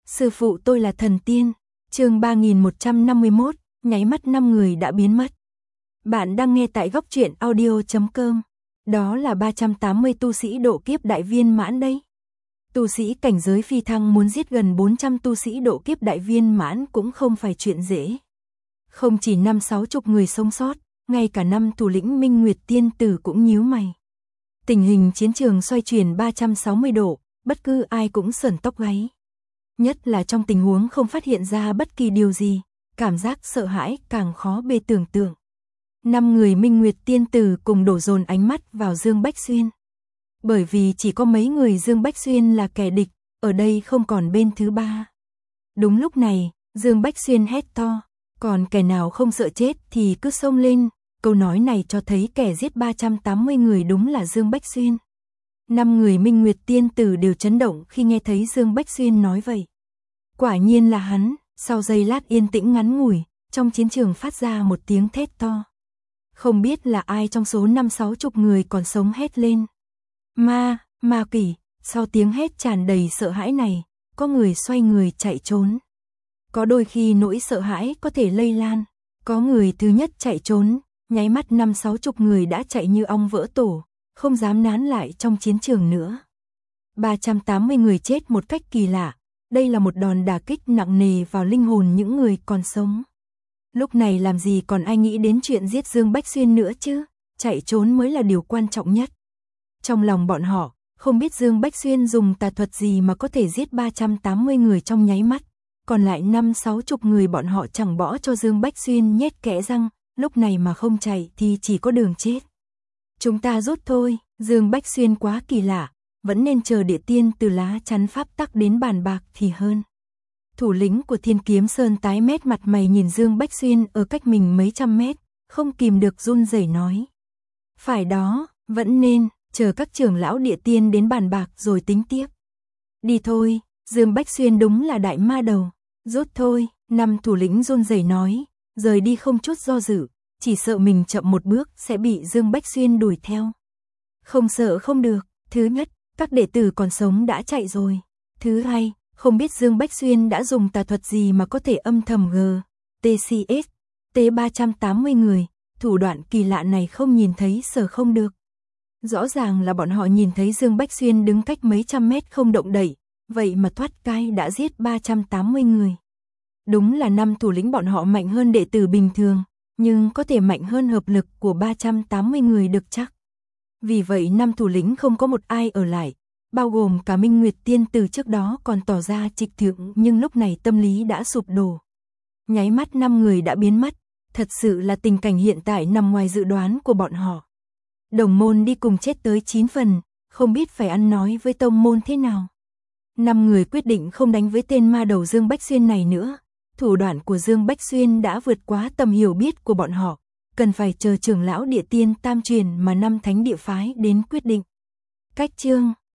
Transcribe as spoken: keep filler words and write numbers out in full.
Sư phụ tôi là thần tiên. Chương ba nghìn một trăm năm mươi mốt, nháy mắt năm người đã biến mất. Bạn đang nghe tại góc truyện audio chấm com. Đó là ba trăm tám mươi tu sĩ độ kiếp đại viên mãn đấy. Tu sĩ cảnh giới phi thăng muốn giết gần bốn trăm tu sĩ độ kiếp đại viên mãn cũng không phải chuyện dễ. Không chỉ năm sáu chục người sống sót, ngay cả năm thủ lĩnh Minh Nguyệt Tiên Tử cũng nhíu mày. Tình hình chiến trường xoay chuyển ba trăm sáu mươi độ, bất cứ ai cũng sởn tóc gáy. Nhất là trong tình huống không phát hiện ra bất kỳ điều gì, cảm giác sợ hãi càng khó bề tưởng tượng. Năm người Minh Nguyệt Tiên Tử cùng đổ dồn ánh mắt vào Dương Bách Xuyên. Bởi vì chỉ có mấy người Dương Bách Xuyên là kẻ địch, ở đây không còn bên thứ ba. Đúng lúc này, Dương Bách Xuyên hét to, còn kẻ nào không sợ chết thì cứ xông lên. Câu nói này cho thấy kẻ giết ba trăm tám mươi người đúng là Dương Bách Xuyên. Năm người Minh Nguyệt Tiên Tử đều chấn động khi nghe thấy Dương Bách Xuyên nói vậy. Quả nhiên là hắn. Sau giây lát yên tĩnh ngắn ngủi, trong chiến trường phát ra một tiếng thét to. Không biết là ai trong số năm sáu chục người còn sống hét lên. Ma, ma quỷ. Sau tiếng hét tràn đầy sợ hãi này, có người xoay người chạy trốn. Có đôi khi nỗi sợ hãi có thể lây lan. Có người thứ nhất chạy trốn, nháy mắt năm sáu chục người đã chạy như ong vỡ tổ, không dám nán lại trong chiến trường nữa. ba trăm tám mươi người chết một cách kỳ lạ. Đây là một đòn đả kích nặng nề vào linh hồn những người còn sống. Lúc này làm gì còn ai nghĩ đến chuyện giết Dương Bách Xuyên nữa chứ, chạy trốn mới là điều quan trọng nhất. Trong lòng bọn họ, không biết Dương Bách Xuyên dùng tà thuật gì mà có thể giết ba trăm tám mươi người trong nháy mắt, còn lại năm sáu chục người bọn họ chẳng bỏ cho Dương Bách Xuyên nhét kẽ răng, lúc này mà không chạy thì chỉ có đường chết. Chúng ta rút thôi, Dương Bách Xuyên quá kỳ lạ. Vẫn nên chờ Địa Tiên Từ lá chắn pháp tắc đến bàn bạc thì hơn. Thủ lĩnh của Thiên Kiếm Sơn tái mét mặt mày nhìn Dương Bách Xuyên ở cách mình mấy trăm mét, không kìm được run rẩy nói. Phải đó, vẫn nên, chờ các trưởng lão Địa Tiên đến bàn bạc rồi tính tiếp. Đi thôi, Dương Bách Xuyên đúng là đại ma đầu. Rút thôi, năm thủ lĩnh run rẩy nói, rời đi không chút do dự, chỉ sợ mình chậm một bước sẽ bị Dương Bách Xuyên đuổi theo. Không sợ không được, thứ nhất, các đệ tử còn sống đã chạy rồi. Thứ hai, không biết Dương Bách Xuyên đã dùng tà thuật gì mà có thể âm thầm G, T C S, T ba trăm tám mươi người, thủ đoạn kỳ lạ này không nhìn thấy sợ không được. Rõ ràng là bọn họ nhìn thấy Dương Bách Xuyên đứng cách mấy trăm mét không động đậy, vậy mà thoát cai đã giết ba trăm tám mươi người. Đúng là năm thủ lĩnh bọn họ mạnh hơn đệ tử bình thường, nhưng có thể mạnh hơn hợp lực của ba trăm tám mươi người được chắc. Vì vậy năm thủ lĩnh không có một ai ở lại, bao gồm cả Minh Nguyệt Tiên Tử trước đó còn tỏ ra trịch thượng nhưng lúc này tâm lý đã sụp đổ. Nháy mắt năm người đã biến mất, thật sự là tình cảnh hiện tại nằm ngoài dự đoán của bọn họ. Đồng môn đi cùng chết tới chín phần, không biết phải ăn nói với tông môn thế nào. Năm người quyết định không đánh với tên ma đầu Dương Bách Xuyên này nữa, thủ đoạn của Dương Bách Xuyên đã vượt quá tầm hiểu biết của bọn họ. Cần phải chờ trưởng lão Địa Tiên tam truyền mà năm thánh địa phái đến quyết định. Cách chương